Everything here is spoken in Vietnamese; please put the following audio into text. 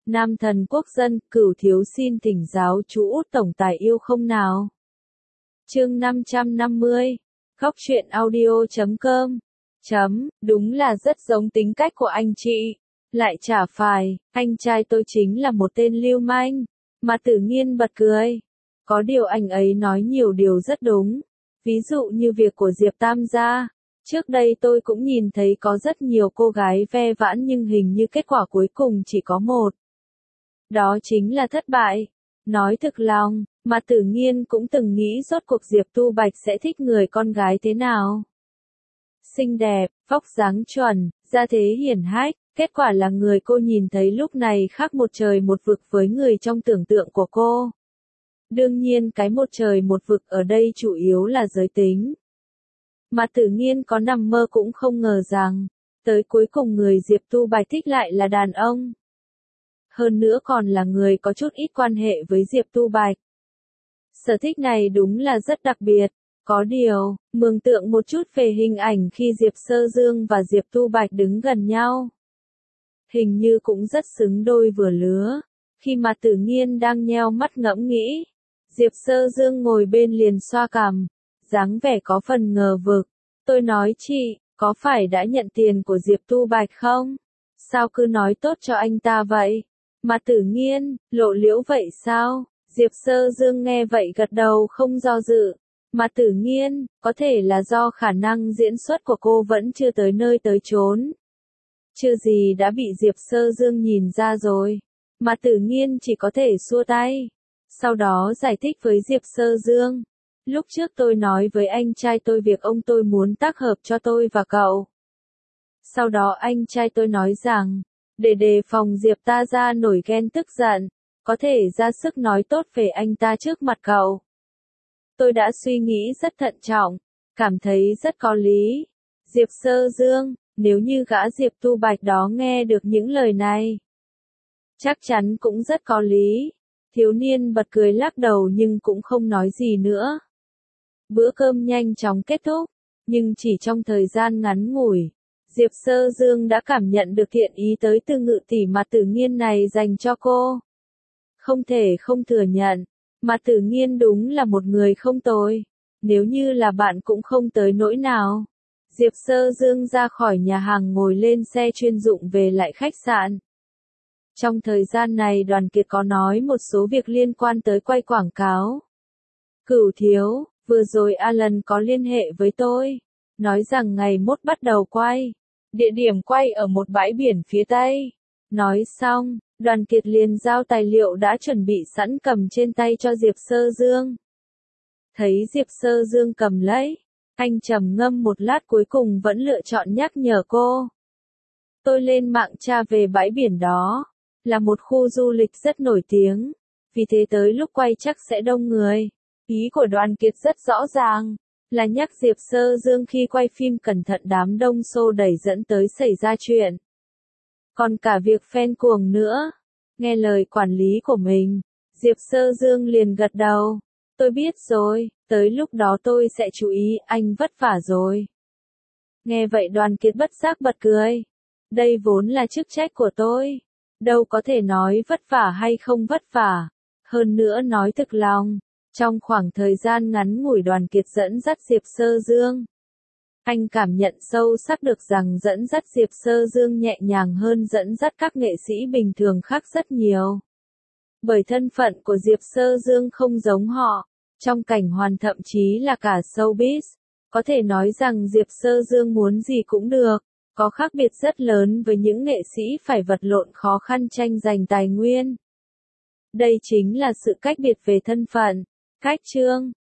Nam thần quốc dân, Cửu thiếu xin thỉnh giáo chú Út tổng tài yêu không nào. Chương 550. Góc truyện audio.com. Đúng là rất giống tính cách của anh chị. Lại chả phải, anh trai tôi chính là một tên lưu manh. Mà Tử Nghiên bật cười. Có điều anh ấy nói nhiều điều rất đúng. Ví dụ như việc của Diệp Tam gia. Trước đây tôi cũng nhìn thấy có rất nhiều cô gái ve vãn nhưng hình như kết quả cuối cùng chỉ có một. Đó chính là thất bại. Nói thực lòng, mà Tử Nghiên cũng từng nghĩ rốt cuộc Diệp Tu Bạch sẽ thích người con gái thế nào. Xinh đẹp, vóc dáng chuẩn, gia thế hiển hách, kết quả là người cô nhìn thấy lúc này khác một trời một vực với người trong tưởng tượng của cô. Đương nhiên cái một trời một vực ở đây chủ yếu là giới tính. Mà Tử Nghiên có nằm mơ cũng không ngờ rằng, tới cuối cùng người Diệp Tu Bạch thích lại là đàn ông. Hơn nữa còn là người có chút ít quan hệ với Diệp Tu Bạch. Sở thích này đúng là rất đặc biệt. Có điều, mường tượng một chút về hình ảnh khi Diệp Sơ Dương và Diệp Tu Bạch đứng gần nhau. Hình như cũng rất xứng đôi vừa lứa. Khi mà Tử Nghiên đang nheo mắt ngẫm nghĩ, Diệp Sơ Dương ngồi bên liền xoa cằm, dáng vẻ có phần ngờ vực. Tôi nói chị, có phải đã nhận tiền của Diệp Tu Bạch không? Sao cứ nói tốt cho anh ta vậy? Mà Tử Nghiên, lộ liễu vậy sao? Diệp Sơ Dương nghe vậy gật đầu không do dự. Mà Tử Nghiên, có thể là do khả năng diễn xuất của cô vẫn chưa tới nơi tới chốn. Chưa gì đã bị Diệp Sơ Dương nhìn ra rồi. Mà Tử Nghiên chỉ có thể xua tay. Sau đó giải thích với Diệp Sơ Dương. Lúc trước tôi nói với anh trai tôi việc ông tôi muốn tác hợp cho tôi và cậu. Sau đó anh trai tôi nói rằng, để đề phòng Diệp ta ra nổi ghen tức giận, có thể ra sức nói tốt về anh ta trước mặt cậu. Tôi đã suy nghĩ rất thận trọng, cảm thấy rất có lý. Diệp Sơ Dương, nếu như gã Diệp Tu Bạch đó nghe được những lời này, chắc chắn cũng rất có lý. Thiếu niên bật cười lắc đầu nhưng cũng không nói gì nữa. Bữa cơm nhanh chóng kết thúc, nhưng chỉ trong thời gian ngắn ngủi, Diệp Sơ Dương đã cảm nhận được thiện ý tới từ Ngự tỷ mà Tử Nghiên này dành cho cô. Không thể không thừa nhận, mà Tử Nghiên đúng là một người không tồi. Nếu như là bạn cũng không tới nỗi nào. Diệp Sơ Dương ra khỏi nhà hàng ngồi lên xe chuyên dụng về lại khách sạn. Trong thời gian này Đoàn Kiệt có nói một số việc liên quan tới quay quảng cáo. Cửu thiếu, vừa rồi Alan có liên hệ với tôi, nói rằng ngày mốt bắt đầu quay. Địa điểm quay ở một bãi biển phía Tây. Nói xong, Đoàn Kiệt liền giao tài liệu đã chuẩn bị sẵn cầm trên tay cho Diệp Sơ Dương. Thấy Diệp Sơ Dương cầm lấy, anh trầm ngâm một lát cuối cùng vẫn lựa chọn nhắc nhở cô. Tôi lên mạng tra về bãi biển đó, là một khu du lịch rất nổi tiếng, vì thế tới lúc quay chắc sẽ đông người. Ý của Đoàn Kiệt rất rõ ràng, là nhắc Diệp Sơ Dương khi quay phim cẩn thận đám đông xô đẩy dẫn tới xảy ra chuyện. Còn cả việc fan cuồng nữa. Nghe lời quản lý của mình, Diệp Sơ Dương liền gật đầu. Tôi biết rồi, tới lúc đó tôi sẽ chú ý, anh vất vả rồi. Nghe vậy Đoàn Kiệt bất giác bật cười. Đây vốn là chức trách của tôi. Đâu có thể nói vất vả hay không vất vả. Hơn nữa nói thực lòng. Trong khoảng thời gian ngắn ngủi Đoàn Kiệt dẫn dắt Diệp Sơ Dương, anh cảm nhận sâu sắc được rằng dẫn dắt Diệp Sơ Dương nhẹ nhàng hơn dẫn dắt các nghệ sĩ bình thường khác rất nhiều. Bởi thân phận của Diệp Sơ Dương không giống họ, trong cảnh hoàn thậm chí là cả showbiz, có thể nói rằng Diệp Sơ Dương muốn gì cũng được, có khác biệt rất lớn với những nghệ sĩ phải vật lộn khó khăn tranh giành tài nguyên. Đây chính là sự cách biệt về thân phận. Cách chương,